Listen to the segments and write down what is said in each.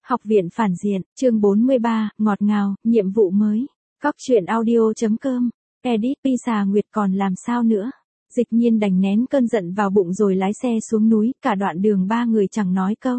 Học viện phản diện, chương 43, ngọt ngào, nhiệm vụ mới. Cóc truyện audio.com. Edit Pizza Nguyệt còn làm sao nữa? Dịch Nhiên đành nén cơn giận vào bụng rồi lái xe xuống núi, cả đoạn đường ba người chẳng nói câu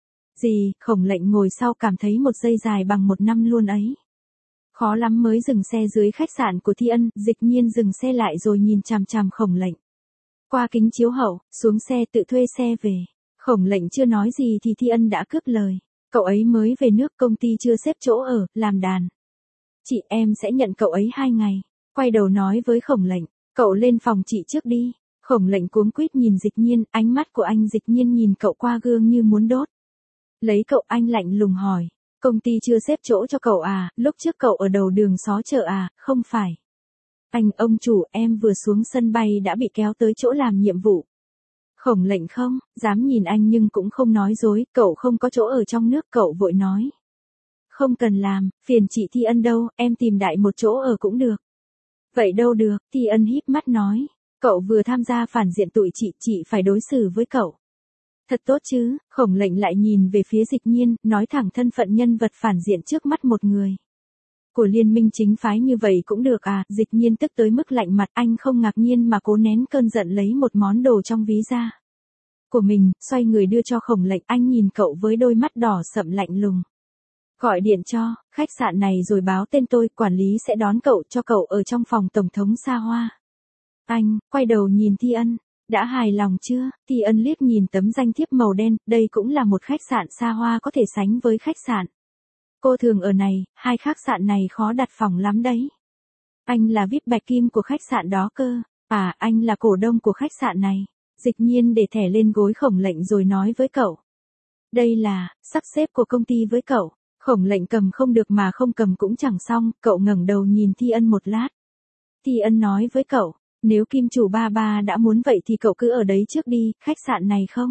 gì. Khổng Lệnh ngồi sau cảm thấy một giây dài bằng một năm luôn ấy. Khó lắm mới dừng xe dưới khách sạn của Thi Ân, Dịch Nhiên dừng xe lại rồi nhìn chằm chằm Khổng Lệnh. Qua kính chiếu hậu, xuống xe tự thuê xe về. Khổng Lệnh chưa nói gì thì Thi Ân đã cướp lời. Cậu ấy mới về nước, công ty chưa xếp chỗ ở, làm đàn. Chị em sẽ nhận cậu ấy 2 ngày. Quay đầu nói với Khổng Lệnh, cậu lên phòng chị trước đi. Khổng Lệnh cuống quýt nhìn Dịch Nhiên, ánh mắt của anh Dịch Nhiên nhìn cậu qua gương như muốn đốt. Lấy cậu anh lạnh lùng hỏi, công ty chưa xếp chỗ cho cậu à, lúc trước cậu ở đầu đường xó chợ à, không phải. Anh ông chủ, em vừa xuống sân bay đã bị kéo tới chỗ làm nhiệm vụ. Khổng Lệnh không dám nhìn anh nhưng cũng không nói dối, cậu không có chỗ ở trong nước, cậu vội nói. Không cần làm, phiền chị Thi Ân đâu, em tìm đại một chỗ ở cũng được. Vậy đâu được, Thi Ân híp mắt nói, cậu vừa tham gia phản diện tụi chị phải đối xử với cậu. Thật tốt chứ, Khổng Lệnh lại nhìn về phía Dịch Nhiên, nói thẳng thân phận nhân vật phản diện trước mắt một người. Của liên minh chính phái như vậy cũng được à, Dịch Nhiên tức tới mức lạnh mặt, anh không ngạc nhiên mà cố nén cơn giận lấy một món đồ trong ví ra của mình, xoay người đưa cho Khổng Lệnh, anh nhìn cậu với đôi mắt đỏ sậm lạnh lùng. Gọi điện cho khách sạn này rồi báo tên tôi, quản lý sẽ đón cậu, cho cậu ở trong phòng tổng thống xa hoa. Anh quay đầu nhìn Thi Ân, đã hài lòng chưa? Thi Ân liếc nhìn tấm danh thiếp màu đen, đây cũng là một khách sạn xa hoa, có thể sánh với khách sạn cô thường ở này, hai khách sạn này khó đặt phòng lắm đấy. Anh là VIP bạch kim của khách sạn đó cơ. À, anh là cổ đông của khách sạn này. Dịch Nhiên để thẻ lên gối Khổng Lệnh rồi nói với cậu. Đây là sắp xếp của công ty với cậu. Khổng Lệnh cầm không được mà không cầm cũng chẳng xong, cậu ngẩng đầu nhìn Thi Ân một lát. Thi Ân nói với cậu, nếu kim chủ ba đã muốn vậy thì cậu cứ ở đấy trước đi, khách sạn này không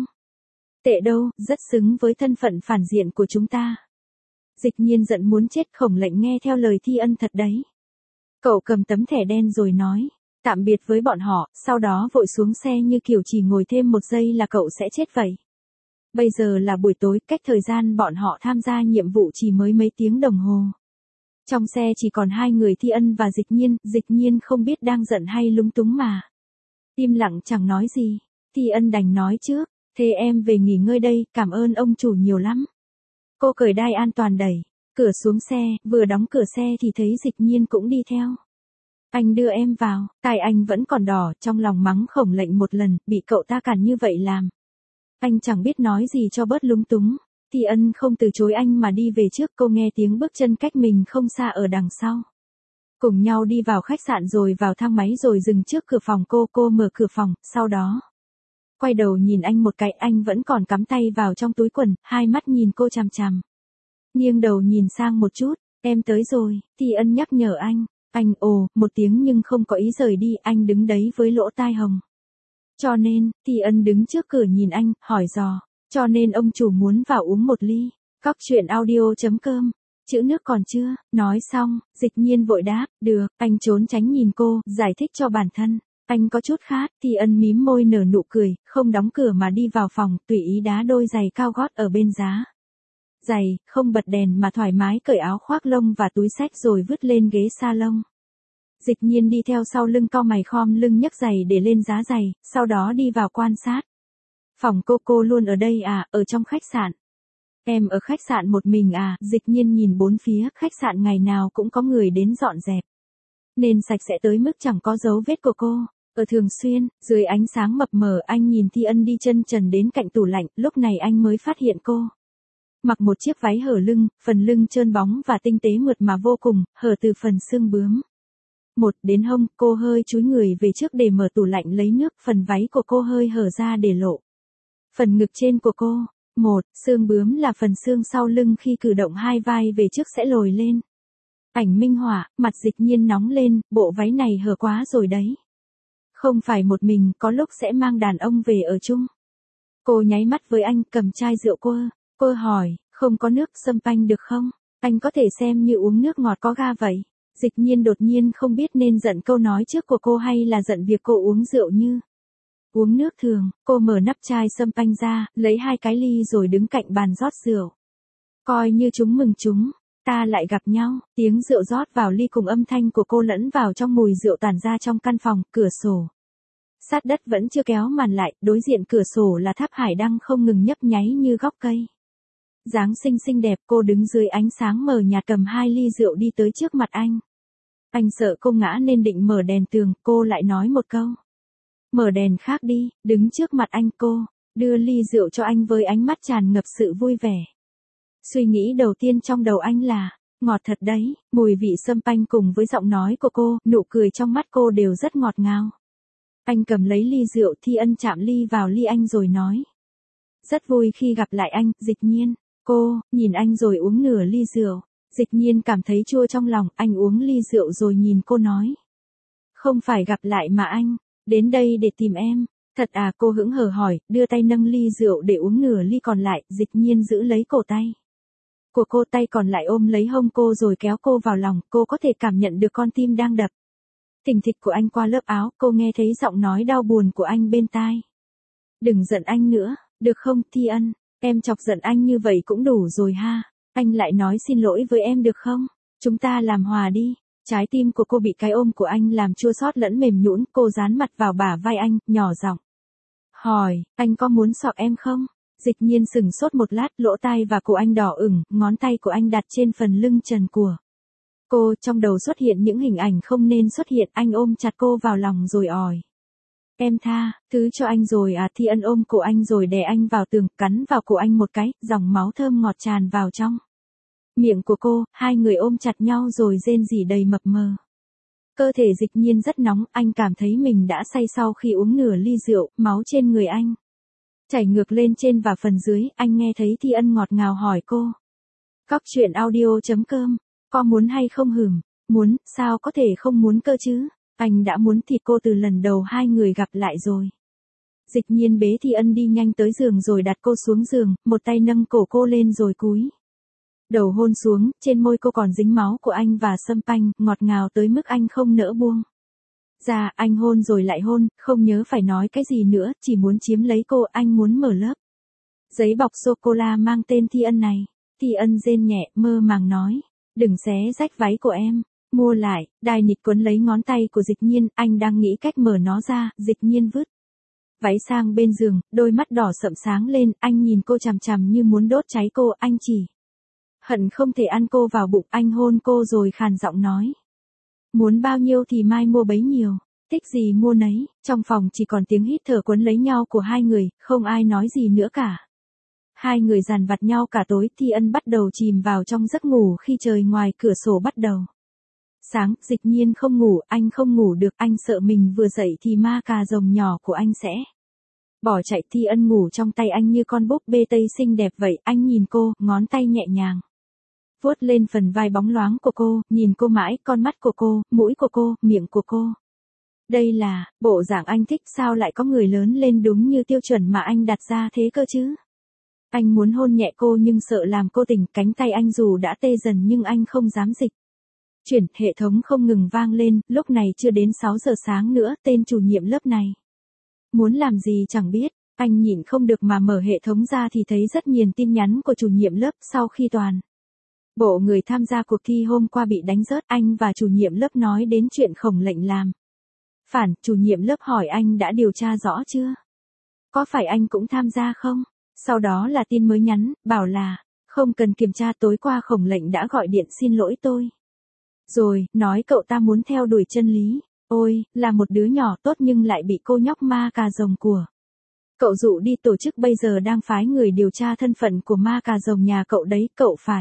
tệ đâu, rất xứng với thân phận phản diện của chúng ta. Dịch Nhiên giận muốn chết, Khổng Lệnh nghe theo lời Thi Ân thật đấy. Cậu cầm tấm thẻ đen rồi nói, tạm biệt với bọn họ, sau đó vội xuống xe như kiểu chỉ ngồi thêm một giây là cậu sẽ chết vậy. Bây giờ là buổi tối, cách thời gian bọn họ tham gia nhiệm vụ chỉ mới mấy tiếng đồng hồ. Trong xe chỉ còn hai người Thi Ân và Dịch Nhiên không biết đang giận hay lúng túng mà. Im lặng chẳng nói gì, Thi Ân đành nói trước, thế em về nghỉ ngơi đây, cảm ơn ông chủ nhiều lắm. Cô cởi đai an toàn đẩy cửa xuống xe, vừa đóng cửa xe thì thấy Dịch Nhiên cũng đi theo. Anh đưa em vào, tai anh vẫn còn đỏ, trong lòng mắng Khổng Lệnh một lần, bị cậu ta cản như vậy làm. Anh chẳng biết nói gì cho bớt lúng túng. Thi Ân không từ chối anh mà đi về trước, cô nghe tiếng bước chân cách mình không xa ở đằng sau. Cùng nhau đi vào khách sạn rồi vào thang máy rồi dừng trước cửa phòng cô mở cửa phòng, sau đó quay đầu nhìn anh một cái, anh vẫn còn cắm tay vào trong túi quần, hai mắt nhìn cô chằm chằm. Nghiêng đầu nhìn sang một chút, em tới rồi, Thi Ân nhắc nhở anh. Anh ồ một tiếng nhưng không có ý rời đi, anh đứng đấy với lỗ tai hồng. Cho nên, Thi Ân đứng trước cửa nhìn anh, hỏi dò, cho nên ông chủ muốn vào uống một ly. Cóc truyện audio.com. Chữ nước còn chưa, nói xong, Dịch Nhiên vội đáp, được, anh trốn tránh nhìn cô, giải thích cho bản thân. Anh có chút khát, Thi Ân mím môi nở nụ cười, không đóng cửa mà đi vào phòng, tùy ý đá đôi giày cao gót ở bên giá giày, không bật đèn mà thoải mái cởi áo khoác lông và túi xách rồi vứt lên ghế salon. Dịch Nhiên đi theo sau lưng, cau mày khom lưng nhấc giày để lên giá giày, sau đó đi vào quan sát. Phòng cô luôn ở đây à, ở trong khách sạn. Em ở khách sạn một mình à, Dịch Nhiên nhìn bốn phía, khách sạn ngày nào cũng có người đến dọn dẹp. Nên sạch sẽ tới mức chẳng có dấu vết của cô. Ở thường xuyên, dưới ánh sáng mập mờ anh nhìn Thi Ân đi chân trần đến cạnh tủ lạnh, lúc này anh mới phát hiện cô mặc một chiếc váy hở lưng, phần lưng trơn bóng và tinh tế mượt mà vô cùng, hở từ phần xương bướm đến hông, cô hơi chúi người về trước để mở tủ lạnh lấy nước, phần váy của cô hơi hở ra để lộ phần ngực trên của cô. Xương bướm là phần xương sau lưng khi cử động hai vai về trước sẽ lồi lên. Ảnh minh họa, mặt Dịch Nhiên nóng lên, bộ váy này hở quá rồi đấy. Không phải một mình, có lúc sẽ mang đàn ông về ở chung. Cô nháy mắt với anh, cầm chai rượu cô hỏi, không có nước champagne được không? Anh có thể xem như uống nước ngọt có ga vậy. Dịch Nhiên đột nhiên không biết nên giận câu nói trước của cô hay là giận việc cô uống rượu như uống nước thường. Cô mở nắp chai champagne ra, lấy 2 cái ly rồi đứng cạnh bàn rót rượu. Coi như chúng mừng chúng, ta lại gặp nhau, tiếng rượu rót vào ly cùng âm thanh của cô lẫn vào trong mùi rượu tản ra trong căn phòng, cửa sổ. Sát đất vẫn chưa kéo màn lại, đối diện cửa sổ là tháp hải đăng không ngừng nhấp nháy như góc cây. Dáng xinh xinh đẹp, cô đứng dưới ánh sáng mờ nhạt cầm 2 ly rượu đi tới trước mặt anh. Anh sợ cô ngã nên định mở đèn tường, cô lại nói một câu. Mở đèn khác đi, đứng trước mặt anh cô, đưa ly rượu cho anh với ánh mắt tràn ngập sự vui vẻ. Suy nghĩ đầu tiên trong đầu anh là, ngọt thật đấy, mùi vị sâm panh cùng với giọng nói của cô, nụ cười trong mắt cô đều rất ngọt ngào. Anh cầm lấy ly rượu, Thi Ân chạm ly vào ly anh rồi nói. Rất vui khi gặp lại anh, Dịch Nhiên. Cô, nhìn anh rồi uống nửa ly rượu. Dịch Nhiên cảm thấy chua trong lòng, anh uống ly rượu rồi nhìn cô nói. Không phải gặp lại mà anh, đến đây để tìm em. Thật à, cô hững hờ hỏi, đưa tay nâng ly rượu để uống nửa ly còn lại, Dịch Nhiên giữ lấy cổ tay. Của cô, tay còn lại ôm lấy hông cô rồi kéo cô vào lòng, cô có thể cảm nhận được con tim đang đập. Thình thịch của anh qua lớp áo, cô nghe thấy giọng nói đau buồn của anh bên tai. Đừng giận anh nữa, được không, Thi Ân, em chọc giận anh như vậy cũng đủ rồi ha. Anh lại nói xin lỗi với em được không? Chúng ta làm hòa đi. Trái tim của cô bị cái ôm của anh làm chua xót lẫn mềm nhũn, cô dán mặt vào bả vai anh, nhỏ giọng. Hỏi, anh có muốn sọ em không? Dịch Nhiên sừng sốt một lát, lỗ tai và cổ anh đỏ ửng, ngón tay của anh đặt trên phần lưng trần của cô, trong đầu xuất hiện những hình ảnh không nên xuất hiện, anh ôm chặt cô vào lòng rồi òi. Em tha, thứ cho anh rồi à, Thi Ân ôm cổ anh rồi đè anh vào tường, cắn vào cổ anh một cái, dòng máu thơm ngọt tràn vào trong miệng của cô, hai người ôm chặt nhau rồi rên rỉ đầy mập mờ. Cơ thể Dịch Nhiên rất nóng, anh cảm thấy mình đã say sau khi uống nửa ly rượu, máu trên người anh chảy ngược lên trên và phần dưới, anh nghe thấy Thi Ân ngọt ngào hỏi cô. Cóc truyện audio.com, có muốn hay không hửm? Muốn, sao có thể không muốn cơ chứ? Anh đã muốn thịt cô từ lần đầu hai người gặp lại rồi. Dịch Nhiên bế Thi Ân đi nhanh tới giường rồi đặt cô xuống giường, một tay nâng cổ cô lên rồi cúi đầu hôn xuống, trên môi cô còn dính máu của anh và sâm panh, ngọt ngào tới mức anh không nỡ buông. Dạ, anh hôn rồi lại hôn, không nhớ phải nói cái gì nữa, chỉ muốn chiếm lấy cô, anh muốn mở lớp giấy bọc sô-cô-la mang tên Thi Ân này. Thi Ân rên nhẹ, mơ màng nói, đừng xé rách váy của em, mua lại, đai nịt quấn lấy ngón tay của Dịch Nhiên, anh đang nghĩ cách mở nó ra, Dịch Nhiên vứt váy sang bên giường, đôi mắt đỏ sậm sáng lên, anh nhìn cô chằm chằm như muốn đốt cháy cô, anh chỉ hận không thể ăn cô vào bụng, anh hôn cô rồi khàn giọng nói. Muốn bao nhiêu thì mai mua bấy nhiêu, thích gì mua nấy, trong phòng chỉ còn tiếng hít thở quấn lấy nhau của hai người, không ai nói gì nữa cả. Hai người dằn vặt nhau cả tối, Thi Ân bắt đầu chìm vào trong giấc ngủ khi trời ngoài cửa sổ bắt đầu sáng, Dịch Nhiên không ngủ, anh không ngủ được, anh sợ mình vừa dậy thì ma cà rồng nhỏ của anh sẽ bỏ chạy. Thi Ân ngủ trong tay anh như con búp bê tây xinh đẹp vậy, anh nhìn cô, ngón tay nhẹ nhàng vuốt lên phần vai bóng loáng của cô, nhìn cô mãi, con mắt của cô, mũi của cô, miệng của cô. Đây là bộ dạng anh thích, sao lại có người lớn lên đúng như tiêu chuẩn mà anh đặt ra thế cơ chứ? Anh muốn hôn nhẹ cô nhưng sợ làm cô tỉnh, cánh tay anh dù đã tê dần nhưng anh không dám dịch chuyển, hệ thống không ngừng vang lên, lúc này chưa đến 6 giờ sáng nữa, tên chủ nhiệm lớp này muốn làm gì chẳng biết, anh nhịn không được mà mở hệ thống ra thì thấy rất nhiều tin nhắn của chủ nhiệm lớp. Sau khi toàn bộ người tham gia cuộc thi hôm qua bị đánh rớt, anh và chủ nhiệm lớp nói đến chuyện Khổng Lệnh làm phản, chủ nhiệm lớp hỏi anh đã điều tra rõ chưa? Có phải anh cũng tham gia không? Sau đó là tin mới nhắn, bảo là, không cần kiểm tra, tối qua Khổng Lệnh đã gọi điện xin lỗi tôi. Rồi, nói cậu ta muốn theo đuổi chân lý. Ôi, là một đứa nhỏ tốt nhưng lại bị cô nhóc ma cà rồng của cậu dụ đi, tổ chức bây giờ đang phái người điều tra thân phận của ma cà rồng nhà cậu đấy, cậu phải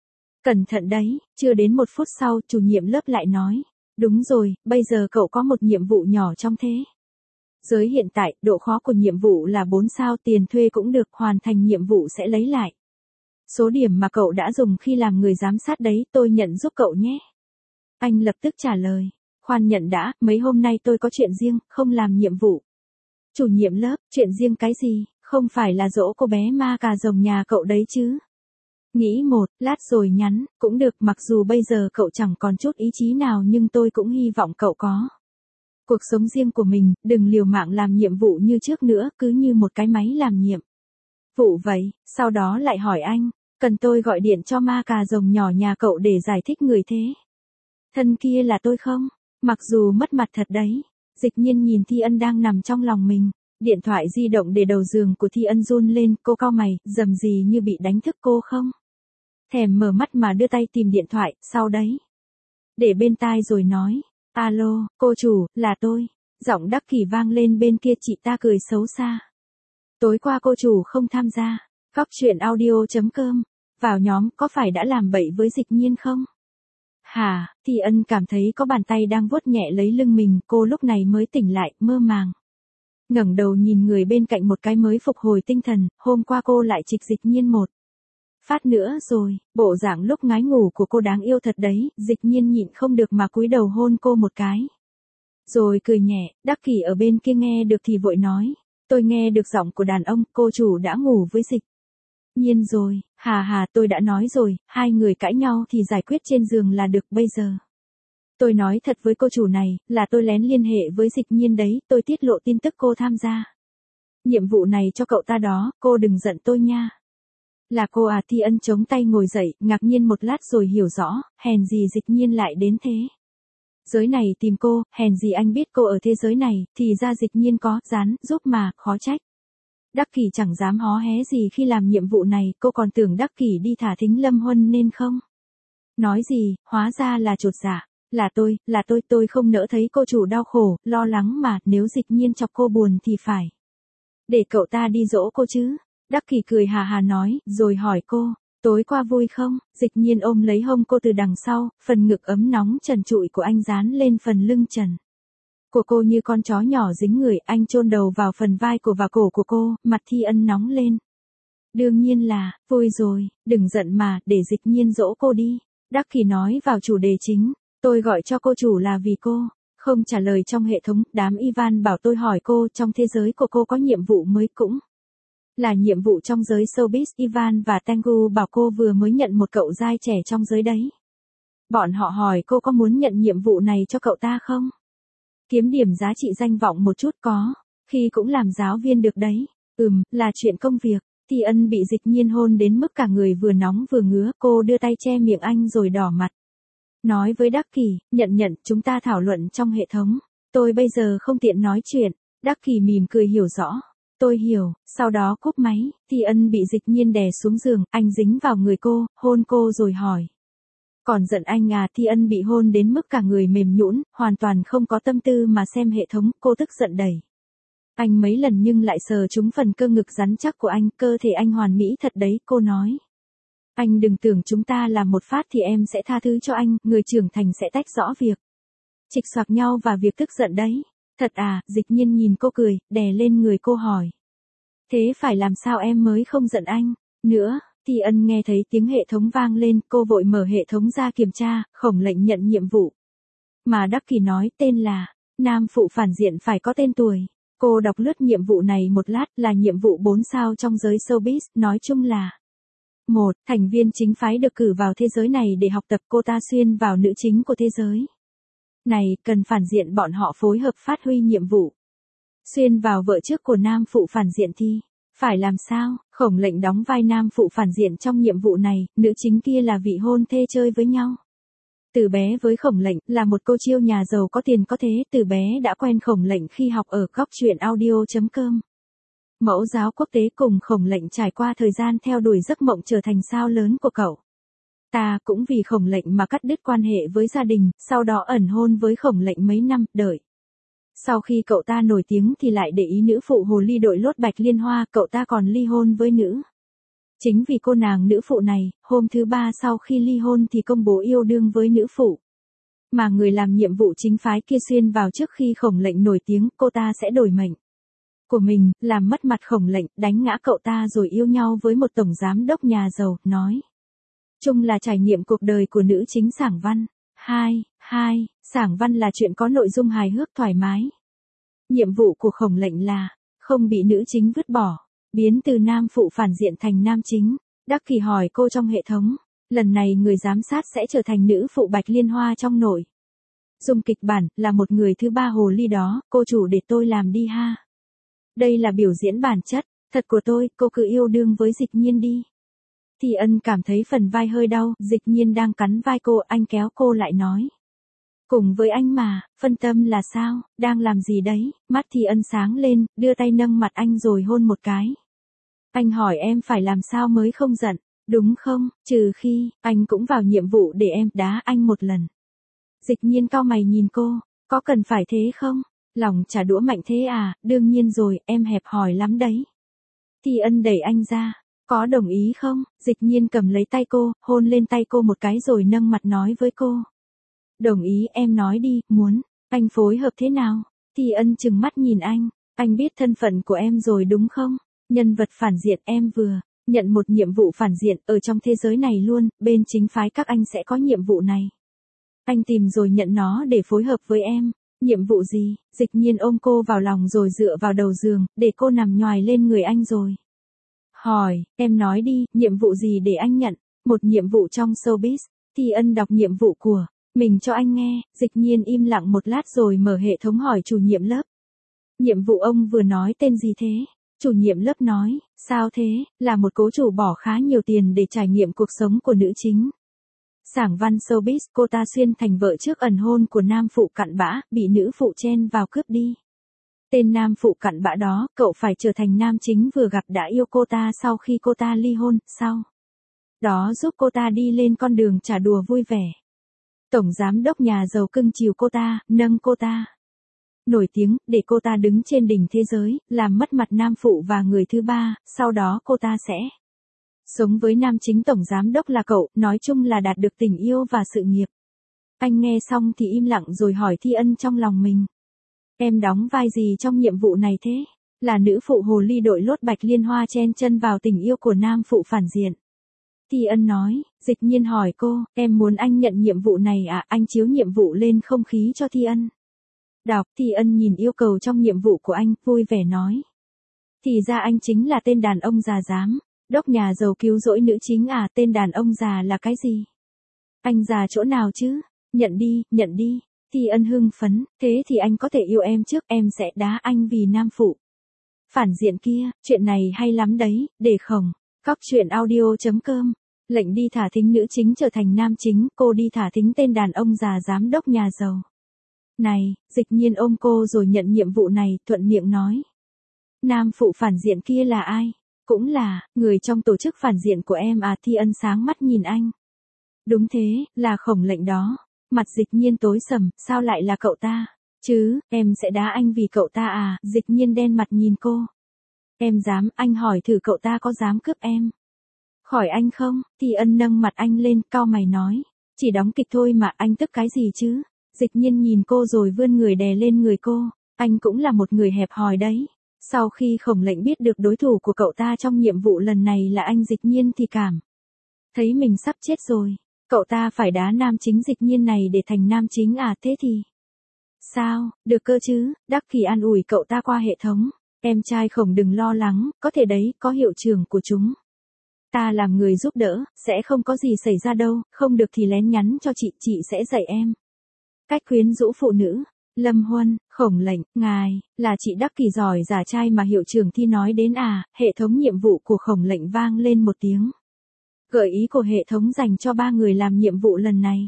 cẩn thận đấy. Chưa đến 1 phút sau, chủ nhiệm lớp lại nói, đúng rồi, bây giờ cậu có một nhiệm vụ nhỏ trong thế giới hiện tại, độ khó của nhiệm vụ là 4 sao, tiền thuê cũng được, hoàn thành nhiệm vụ sẽ lấy lại số điểm mà cậu đã dùng khi làm người giám sát đấy, tôi nhận giúp cậu nhé. Anh lập tức trả lời, khoan nhận đã, mấy hôm nay tôi có chuyện riêng, không làm nhiệm vụ. Chủ nhiệm lớp, chuyện riêng cái gì, không phải là dỗ cô bé ma cà rồng nhà cậu đấy chứ? Nghĩ một lát rồi nhắn, cũng được, mặc dù bây giờ cậu chẳng còn chút ý chí nào nhưng tôi cũng hy vọng cậu có cuộc sống riêng của mình, đừng liều mạng làm nhiệm vụ như trước nữa, cứ như một cái máy làm nhiệm vụ vậy. Sau đó lại hỏi anh, Cần tôi gọi điện cho ma cà rồng nhỏ nhà cậu để giải thích người thế thân kia là tôi không? Mặc dù mất mặt thật đấy. Dịch nhiên nhìn Thi Ân đang nằm trong lòng mình. Điện thoại di động để đầu giường của Thi Ân run lên, cô cau mày, rầm gì như bị đánh thức cô không? Thèm mở mắt mà đưa tay tìm điện thoại, sau đấy. Để bên tai rồi nói, alo, cô chủ, là tôi. Giọng Đắc Kỷ vang lên bên kia, chị ta cười xấu xa. Tối qua cô chủ không tham gia. Góc chuyện audio.com. Vào nhóm có phải đã làm bậy với Dịch Nhiên không? Hả, Thi Ân cảm thấy có bàn tay đang vuốt nhẹ lấy lưng mình, cô lúc này mới tỉnh lại, mơ màng. Ngẩng đầu nhìn người bên cạnh một cái mới phục hồi tinh thần, hôm qua cô lại trịch Dịch Nhiên một phát nữa rồi, bộ dạng lúc ngái ngủ của cô đáng yêu thật đấy, Dịch Nhiên nhịn không được mà cúi đầu hôn cô một cái. Rồi cười nhẹ, Đắc Kỷ ở bên kia nghe được thì vội nói, tôi nghe được giọng của đàn ông, cô chủ đã ngủ với Dịch Nhiên rồi, hà tôi đã nói rồi, hai người cãi nhau thì giải quyết trên giường là được bây giờ. Tôi nói thật với cô chủ này, là tôi lén liên hệ với Dịch Nhiên đấy, tôi tiết lộ tin tức cô tham gia nhiệm vụ này cho cậu ta đó, cô đừng giận tôi nha. Là cô à? Thi Ân chống tay ngồi dậy, ngạc nhiên một lát rồi hiểu rõ, hèn gì Dịch Nhiên lại đến thế giới này tìm cô, hèn gì anh biết cô ở thế giới này, thì ra Dịch Nhiên có dán giúp mà, khó trách. Đắc Kỷ chẳng dám hó hé gì khi làm nhiệm vụ này, cô còn tưởng Đắc Kỷ đi thả thính Lâm Huân nên không nói gì, hóa ra là chột dạ. Là tôi không nỡ thấy cô chủ đau khổ, lo lắng mà, nếu Dịch Nhiên chọc cô buồn thì phải để cậu ta đi dỗ cô chứ. Đắc Kỷ cười hà nói, rồi hỏi cô, tối qua vui không? Dịch Nhiên ôm lấy hông cô từ đằng sau, phần ngực ấm nóng trần trụi của anh dán lên phần lưng trần của cô như con chó nhỏ dính người, anh chôn đầu vào phần vai và cổ của cô, mặt Thi Ân nóng lên. Đương nhiên là, vui rồi, đừng giận mà, để Dịch Nhiên dỗ cô đi. Đắc Kỷ nói vào chủ đề chính, tôi gọi cho cô chủ là vì cô không trả lời trong hệ thống, đám Ivan bảo tôi hỏi cô, trong thế giới của cô có nhiệm vụ mới cũng là nhiệm vụ trong giới showbiz. Ivan và Tengu bảo cô vừa mới nhận một cậu giai trẻ trong giới đấy. Bọn họ hỏi cô có muốn nhận nhiệm vụ này cho cậu ta không? Kiếm điểm giá trị danh vọng một chút có, khi cũng làm giáo viên được đấy. Là chuyện công việc. Thi Ân bị Dịch Nhiên hôn đến mức cả người vừa nóng vừa ngứa, cô đưa tay che miệng anh rồi đỏ mặt. Nói với Đắc Kỷ, nhận, chúng ta thảo luận trong hệ thống. Tôi bây giờ không tiện nói chuyện. Đắc Kỷ mỉm cười hiểu rõ. Tôi hiểu, sau đó cúp máy, Thi Ân bị Dịch Nhiên đè xuống giường, anh dính vào người cô, hôn cô rồi hỏi. Còn giận anh à? Thi Ân bị hôn đến mức cả người mềm nhũn, hoàn toàn không có tâm tư mà xem hệ thống, cô tức giận đẩy anh mấy lần nhưng lại sờ trúng phần cơ ngực rắn chắc của anh, cơ thể anh hoàn mỹ thật đấy, cô nói. Anh đừng tưởng chúng ta làm một phát thì em sẽ tha thứ cho anh, người trưởng thành sẽ tách rõ việc trịch xoạc nhau và việc tức giận đấy. Thật à? Dịch Nhiên nhìn cô cười, đè lên người cô hỏi. Thế phải làm sao em mới không giận anh nữa? Thi Ân nghe thấy tiếng hệ thống vang lên, cô vội mở hệ thống ra kiểm tra, Khổng Lệnh nhận nhiệm vụ mà Đắc Kỷ nói tên là nam phụ phản diện phải có tên tuổi. Cô đọc lướt nhiệm vụ này một lát, là nhiệm vụ 4 sao trong giới showbiz, nói chung là 1. Thành viên chính phái được cử vào thế giới này để học tập, cô ta xuyên vào nữ chính của thế giới này, cần phản diện bọn họ phối hợp phát huy nhiệm vụ. Xuyên vào vợ trước của nam phụ phản diện thì phải làm sao? Khổng Lệnh đóng vai nam phụ phản diện trong nhiệm vụ này, nữ chính kia là vị hôn thê chơi với nhau từ bé với Khổng Lệnh, là một cô chiêu nhà giàu có tiền có thế, từ bé đã quen Khổng Lệnh khi học ở Góc chuyện audio.com. Mẫu giáo quốc tế cùng Khổng Lệnh trải qua thời gian theo đuổi giấc mộng trở thành sao lớn của cậu ta, cũng vì Khổng Lệnh mà cắt đứt quan hệ với gia đình, sau đó ẩn hôn với Khổng Lệnh mấy năm, đợi sau khi cậu ta nổi tiếng thì lại để ý nữ phụ hồ ly đội lốt Bạch Liên Hoa, cậu ta còn ly hôn với nữ chính vì cô nàng nữ phụ này, hôm thứ 3 sau khi ly hôn thì công bố yêu đương với nữ phụ mà người làm nhiệm vụ chính phái kia xuyên vào trước khi Khổng Lệnh nổi tiếng, cô ta sẽ đổi mệnh của mình, làm mất mặt Khổng Lệnh, đánh ngã cậu ta rồi yêu nhau với một tổng giám đốc nhà giàu, nói chung là trải nghiệm cuộc đời của nữ chính Sảng Văn. 2. Sảng Văn là chuyện có nội dung hài hước thoải mái. Nhiệm vụ của Khổng Lệnh là không bị nữ chính vứt bỏ, biến từ nam phụ phản diện thành nam chính. Đắc Kỷ hỏi cô trong hệ thống, lần này người giám sát sẽ trở thành nữ phụ Bạch Liên Hoa trong nội dung kịch bản, là một người thứ ba hồ ly đó, cô chủ để tôi làm đi ha. Đây là biểu diễn bản chất thật của tôi, cô cứ yêu đương với Dịch Nhiên đi. Thi Ân cảm thấy phần vai hơi đau, Dịch Nhiên đang cắn vai cô, anh kéo cô lại nói. Cùng với anh mà, phân tâm là sao, đang làm gì đấy, mắt Thi Ân sáng lên, đưa tay nâng mặt anh rồi hôn một cái. Anh hỏi em phải làm sao mới không giận, đúng không, trừ khi, anh cũng vào nhiệm vụ để em đá anh một lần. Dịch Nhiên cau mày nhìn cô, có cần phải thế không? Lòng trả đũa mạnh thế à, đương nhiên rồi, em hẹp hòi lắm đấy. Thi Ân đẩy anh ra, có đồng ý không? Dịch Nhiên cầm lấy tay cô, hôn lên tay cô một cái rồi nâng mặt nói với cô. Đồng ý, em nói đi, muốn, anh phối hợp thế nào? Thi Ân trừng mắt nhìn anh biết thân phận của em rồi đúng không? Nhân vật phản diện em vừa nhận một nhiệm vụ phản diện ở trong thế giới này luôn, bên chính phái các anh sẽ có nhiệm vụ này. Anh tìm rồi nhận nó để phối hợp với em. Nhiệm vụ gì? Dịch Nhiên ôm cô vào lòng rồi dựa vào đầu giường, để cô nằm nhoài lên người anh rồi. Hỏi, em nói đi, nhiệm vụ gì để anh nhận? Một nhiệm vụ trong showbiz. Thi Ân đọc nhiệm vụ của mình cho anh nghe, Dịch Nhiên im lặng một lát rồi mở hệ thống hỏi chủ nhiệm lớp. Nhiệm vụ ông vừa nói tên gì thế? Chủ nhiệm lớp nói, sao thế, là một cố chủ bỏ khá nhiều tiền để trải nghiệm cuộc sống của nữ chính. Sảng văn showbiz, cô ta xuyên thành vợ trước ẩn hôn của nam phụ cặn bã, bị nữ phụ chen vào cướp đi. Tên nam phụ cặn bã đó, cậu phải trở thành nam chính vừa gặp đã yêu cô ta sau khi cô ta ly hôn, sau đó giúp cô ta đi lên con đường trả đùa vui vẻ. Tổng giám đốc nhà giàu cưng chiều cô ta, nâng cô ta nổi tiếng, để cô ta đứng trên đỉnh thế giới, làm mất mặt nam phụ và người thứ ba, sau đó cô ta sẽ sống với nam chính tổng giám đốc là cậu, nói chung là đạt được tình yêu và sự nghiệp. Anh nghe xong thì im lặng rồi hỏi Thi Ân trong lòng mình. Em đóng vai gì trong nhiệm vụ này thế? Là nữ phụ hồ ly đội lốt bạch liên hoa chen chân vào tình yêu của nam phụ phản diện. Thi Ân nói, Dịch Nhiên hỏi cô, em muốn anh nhận nhiệm vụ này à? Anh chiếu nhiệm vụ lên không khí cho Thi Ân. Đọc, Thi Ân nhìn yêu cầu trong nhiệm vụ của anh, vui vẻ nói. Thì ra anh chính là tên đàn ông già giám đốc nhà giàu cứu rỗi nữ chính à? Tên đàn ông già là cái gì? Anh già chỗ nào chứ? Nhận đi, nhận đi. Thi Ân hưng phấn, thế thì anh có thể yêu em trước, em sẽ đá anh vì nam phụ phản diện kia, chuyện này hay lắm đấy, để khổng. Cóc truyện audio.com. Lệnh đi thả thính nữ chính trở thành nam chính, cô đi thả thính tên đàn ông già giám đốc nhà giàu này. Dịch Nhiên ôm cô rồi nhận nhiệm vụ này, thuận miệng nói. Nam phụ phản diện kia là ai? Cũng là người trong tổ chức phản diện của em à? Thi Ân sáng mắt nhìn anh. Đúng thế, là khổng lệnh đó. Mặt Dịch Nhiên tối sầm, sao lại là cậu ta? Chứ, em sẽ đá anh vì cậu ta à? Dịch Nhiên đen mặt nhìn cô. Em dám, anh hỏi thử cậu ta có dám cướp em khỏi anh không? Thi Ân nâng mặt anh lên, cau mày nói. Chỉ đóng kịch thôi mà, anh tức cái gì chứ? Dịch Nhiên nhìn cô rồi vươn người đè lên người cô. Anh cũng là một người hẹp hòi đấy. Sau khi khổng lệnh biết được đối thủ của cậu ta trong nhiệm vụ lần này là anh Dịch Nhiên thì cảm thấy mình sắp chết rồi. Cậu ta phải đá nam chính Dịch Nhiên này để thành nam chính à? Thế thì sao, được cơ chứ? Đắc Kỳ an ủi cậu ta qua hệ thống. Em trai Khổng đừng lo lắng, có thể đấy, có hiệu trưởng của chúng ta làm người giúp đỡ, sẽ không có gì xảy ra đâu, không được thì lén nhắn cho chị sẽ dạy em cách quyến rũ phụ nữ. Lâm Huân, Khổng lệnh, ngài, là chị Đắc Kỳ giỏi giả trai mà hiệu trưởng Thi nói đến à? Hệ thống nhiệm vụ của Khổng lệnh vang lên một tiếng gợi ý của hệ thống dành cho 3 người làm nhiệm vụ lần này.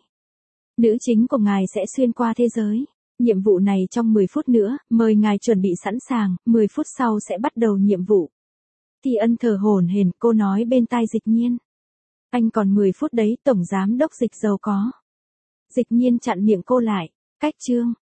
Nữ chính của ngài sẽ xuyên qua thế giới. Nhiệm vụ này trong 10 phút nữa, mời ngài chuẩn bị sẵn sàng, 10 phút sau sẽ bắt đầu nhiệm vụ. Thi Ân thở hổn hển, cô nói bên tai Dịch Nhiên. Anh còn 10 phút đấy, tổng giám đốc Dịch giàu có. Dịch Nhiên chặn miệng cô lại. Cách chương.